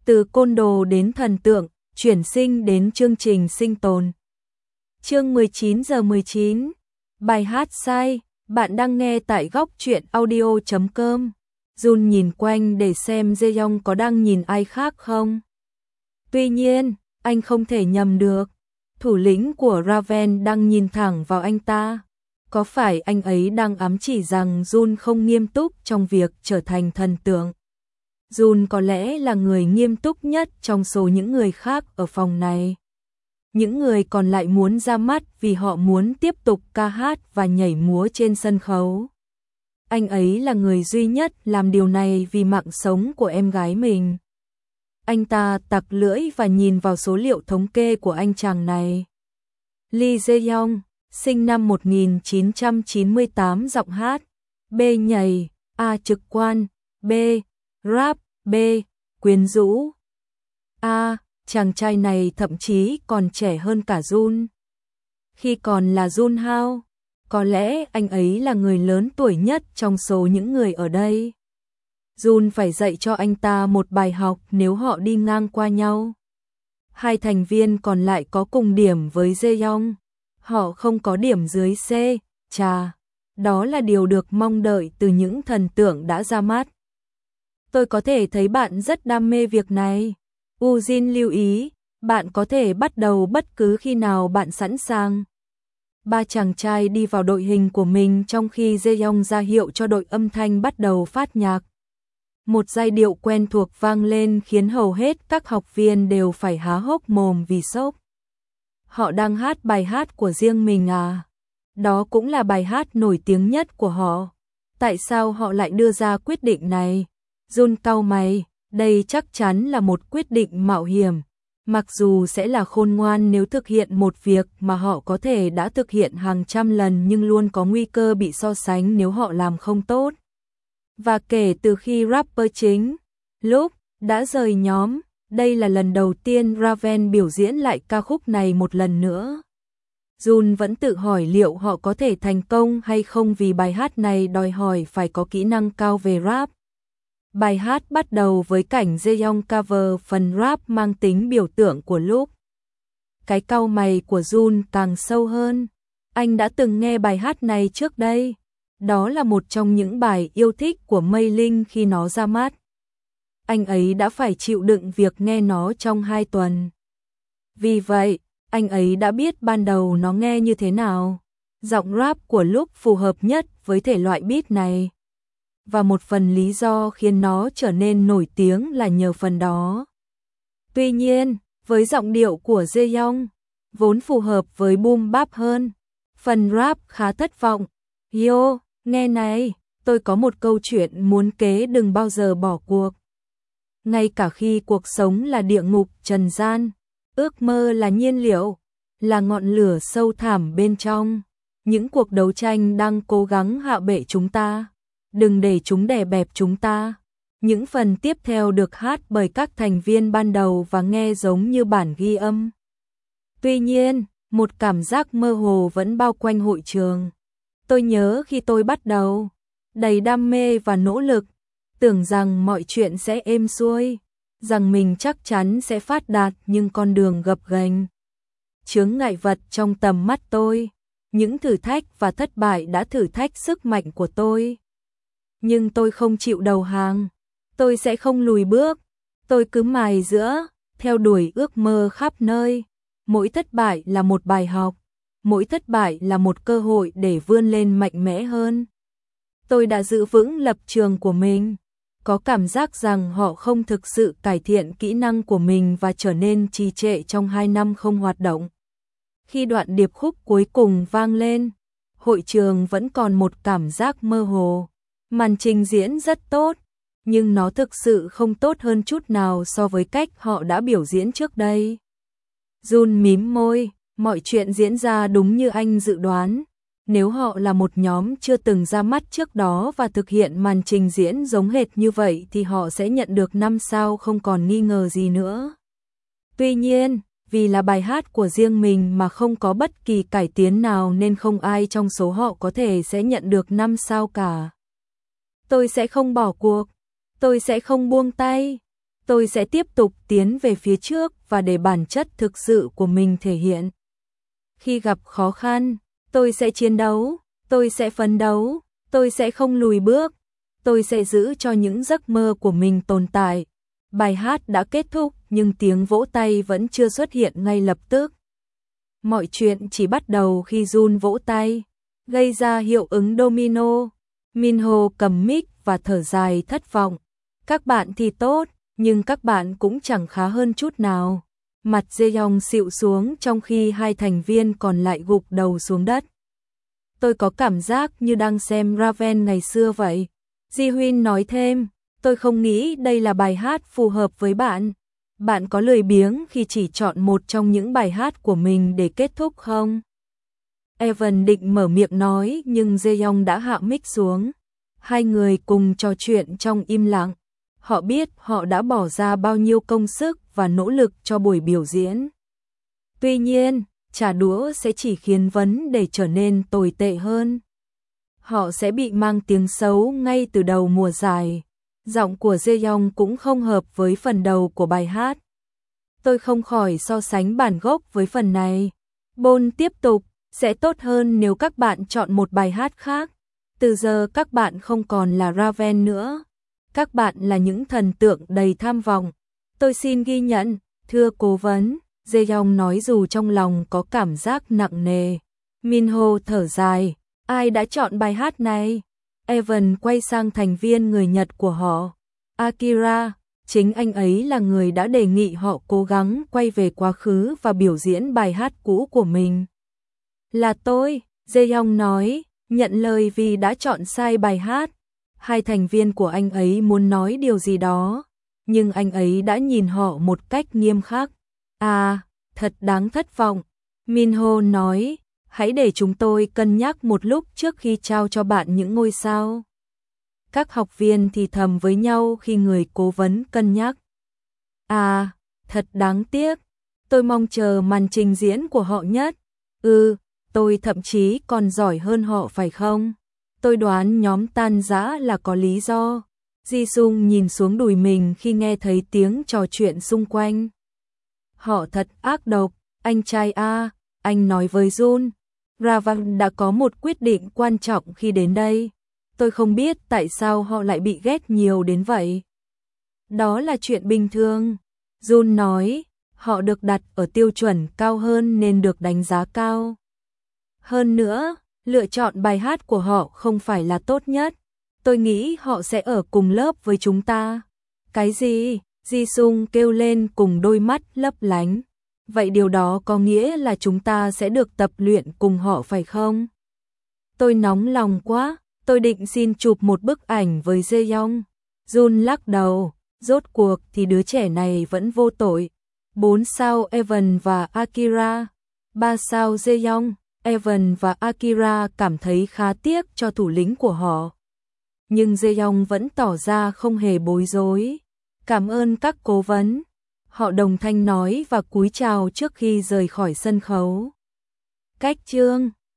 Từ côn đồ đến thần tượng, chuyển sinh đến chương trình sinh tồn. Chương 19:19. Bài hát sai, bạn đang nghe tại góc truyện audio.com. Jun nhìn quanh để xem Jaehyung có đang nhìn ai khác không. Tuy nhiên, anh không thể nhầm được. Thủ lĩnh của Raven đang nhìn thẳng vào anh ta. Có phải anh ấy đang ám chỉ rằng Jun không nghiêm túc trong việc trở thành thần tượng? Jun có lẽ là người nghiêm túc nhất trong số những người khác ở phòng này. Những người còn lại muốn ra mắt vì họ muốn tiếp tục ca hát và nhảy múa trên sân khấu. Anh ấy là người duy nhất làm điều này vì mạng sống của em gái mình. Anh ta tặc lưỡi và nhìn vào số liệu thống kê của anh chàng này. Lee Jae-young, sinh năm 1998, giọng hát, B nhảy, A trực quan, B rap, B quyến rũ. A, chàng trai này thậm chí còn trẻ hơn cả Jun. Khi còn là Jun Hao, có lẽ anh ấy là người lớn tuổi nhất trong số những người ở đây. Jun phải dạy cho anh ta một bài học nếu họ đi ngang qua nhau. Hai thành viên còn lại có cùng điểm với Jaehyung. Họ không có điểm dưới C, chà. Đó là điều được mong đợi từ những thần tượng đã ra mắt. Tôi có thể thấy bạn rất đam mê việc này. Ujin lưu ý, bạn có thể bắt đầu bất cứ khi nào bạn sẵn sàng. Ba chàng trai đi vào đội hình của mình trong khi Jaehyung ra hiệu cho đội âm thanh bắt đầu phát nhạc. Một giai điệu quen thuộc vang lên khiến hầu hết các học viên đều phải há hốc mồm vì sốc. Họ đang hát bài hát của riêng mình à? Đó cũng là bài hát nổi tiếng nhất của họ. Tại sao họ lại đưa ra quyết định này? Jun cau mày, đây chắc chắn là một quyết định mạo hiểm. Mặc dù sẽ là khôn ngoan nếu thực hiện một việc mà họ có thể đã thực hiện hàng trăm lần, nhưng luôn có nguy cơ bị so sánh nếu họ làm không tốt. Và kể từ khi rapper chính, Luke, đã rời nhóm, đây là lần đầu tiên Raven biểu diễn lại ca khúc này một lần nữa. Jun vẫn tự hỏi liệu họ có thể thành công hay không vì bài hát này đòi hỏi phải có kỹ năng cao về rap. Bài hát bắt đầu với cảnh Jaehyung cover phần rap mang tính biểu tượng của Luke. Cái cau mày của Jun càng sâu hơn. Anh đã từng nghe bài hát này trước đây. Đó là một trong những bài yêu thích của Mei Linh khi nó ra mắt. Anh ấy đã phải chịu đựng việc nghe nó trong 2 tuần. Vì vậy, anh ấy đã biết ban đầu nó nghe như thế nào. Giọng rap của Luke phù hợp nhất với thể loại beat này. Và một phần lý do khiến nó trở nên nổi tiếng là nhờ phần đó. Tuy nhiên, với giọng điệu của Jaehyung, vốn phù hợp với boom bap hơn, phần rap khá thất vọng. Yo, nghe này, tôi có một câu chuyện muốn kể, đừng bao giờ bỏ cuộc. Ngay cả khi cuộc sống là địa ngục trần gian, ước mơ là nhiên liệu, là ngọn lửa sâu thẳm bên trong. Những cuộc đấu tranh đang cố gắng hạ bệ chúng ta. Đừng để chúng đè bẹp chúng ta. Những phần tiếp theo được hát bởi các thành viên ban đầu và nghe giống như bản ghi âm. Tuy nhiên, một cảm giác mơ hồ vẫn bao quanh hội trường. Tôi nhớ khi tôi bắt đầu, đầy đam mê và nỗ lực, tưởng rằng mọi chuyện sẽ êm xuôi, rằng mình chắc chắn sẽ phát đạt, nhưng con đường gập ghềnh. Chướng ngại vật trong tầm mắt tôi, những thử thách và thất bại đã thử thách sức mạnh của tôi. Nhưng tôi không chịu đầu hàng, tôi sẽ không lùi bước, tôi cứ mài giũa, theo đuổi ước mơ khắp nơi. Mỗi thất bại là một bài học, mỗi thất bại là một cơ hội để vươn lên mạnh mẽ hơn. Tôi đã giữ vững lập trường của mình, có cảm giác rằng họ không thực sự cải thiện kỹ năng của mình và trở nên trì trệ trong 2 năm không hoạt động. Khi đoạn điệp khúc cuối cùng vang lên, hội trường vẫn còn một cảm giác mơ hồ. Màn trình diễn rất tốt, nhưng nó thực sự không tốt hơn chút nào so với cách họ đã biểu diễn trước đây. Jun mím môi, mọi chuyện diễn ra đúng như anh dự đoán. Nếu họ là một nhóm chưa từng ra mắt trước đó và thực hiện màn trình diễn giống hệt như vậy thì họ sẽ nhận được 5 sao không còn nghi ngờ gì nữa. Tuy nhiên, vì là bài hát của riêng mình mà không có bất kỳ cải tiến nào nên không ai trong số họ có thể sẽ nhận được 5 sao cả. Tôi sẽ không bỏ cuộc, tôi sẽ không buông tay, Tôi sẽ tiếp tục tiến về phía trước và để bản chất thực sự của mình thể hiện. Khi gặp khó khăn, tôi sẽ chiến đấu, tôi sẽ phấn đấu, tôi sẽ không lùi bước, tôi sẽ giữ cho những giấc mơ của mình tồn tại. Bài hát đã kết thúc nhưng tiếng vỗ tay vẫn chưa xuất hiện ngay lập tức. Mọi chuyện chỉ bắt đầu khi Jun vỗ tay, gây ra hiệu ứng domino. Minho cầm mic và thở dài thất vọng. Các bạn thì tốt, nhưng các bạn cũng chẳng khá hơn chút nào. Mặt Jaehyung xịu xuống trong khi hai thành viên còn lại gục đầu xuống đất. Tôi có cảm giác như đang xem Raven ngày xưa vậy. Ji-Hoon nói thêm, tôi không nghĩ đây là bài hát phù hợp với bạn. Bạn có lười biếng khi chỉ chọn một trong những bài hát của mình để kết thúc không? Evan định mở miệng nói nhưng Jaehyung đã hạ mic xuống. Hai người cùng trò chuyện trong im lặng. Họ biết họ đã bỏ ra bao nhiêu công sức và nỗ lực cho buổi biểu diễn. Tuy nhiên, trả đũa sẽ chỉ khiến vấn đề trở nên tồi tệ hơn. Họ sẽ bị mang tiếng xấu ngay từ đầu mùa giải. Giọng của Jaehyung cũng không hợp với phần đầu của bài hát. Tôi không khỏi so sánh bản gốc với phần này. Bon tiếp tục, sẽ tốt hơn nếu các bạn chọn một bài hát khác. Từ giờ các bạn không còn là Raven nữa. Các bạn là những thần tượng đầy tham vọng. Tôi xin ghi nhận, thưa cố vấn, Jaehyung nói dù trong lòng có cảm giác nặng nề. Minho thở dài, ai đã chọn bài hát này? Evan quay sang thành viên người Nhật của họ. Akira, chính anh ấy là người đã đề nghị họ cố gắng quay về quá khứ và biểu diễn bài hát cũ của mình. Là tôi, Jaehyung nói, nhận lời vì đã chọn sai bài hát. Hai thành viên của anh ấy muốn nói điều gì đó, nhưng anh ấy đã nhìn họ một cách nghiêm khắc. À, thật đáng thất vọng. Minho nói, hãy để chúng tôi cân nhắc một lúc trước khi trao cho bạn những ngôi sao. Các học viên thì thầm với nhau khi người cố vấn cân nhắc. À, thật đáng tiếc. Tôi mong chờ màn trình diễn của họ nhất. Tôi thậm chí còn giỏi hơn họ phải không? Tôi đoán nhóm tan rã là có lý do. Ji-sung nhìn xuống đùi mình khi nghe thấy tiếng trò chuyện xung quanh. Họ thật ác độc, anh trai a, anh nói với Jun. Ravan đã có một quyết định quan trọng khi đến đây. Tôi không biết tại sao họ lại bị ghét nhiều đến vậy. Đó là chuyện bình thường. Jun nói, họ được đặt ở tiêu chuẩn cao hơn nên được đánh giá cao. Hơn nữa, lựa chọn bài hát của họ không phải là tốt nhất. Tôi nghĩ họ sẽ ở cùng lớp với chúng ta. Cái gì? Ji-sung kêu lên cùng đôi mắt lấp lánh. Vậy điều đó có nghĩa là chúng ta sẽ được tập luyện cùng họ phải không? Tôi nóng lòng quá, tôi định xin chụp một bức ảnh với Jaehyung. Jun lắc đầu, rốt cuộc thì đứa trẻ này vẫn vô tội. 4 sao Evan và Akira, 3 sao Jaehyung. Evan và Akira cảm thấy khá tiếc cho thủ lĩnh của họ. Nhưng Jaehyung vẫn tỏ ra không hề bối rối. Cảm ơn các cố vấn. Họ đồng thanh nói và cúi chào trước khi rời khỏi sân khấu. Cách chương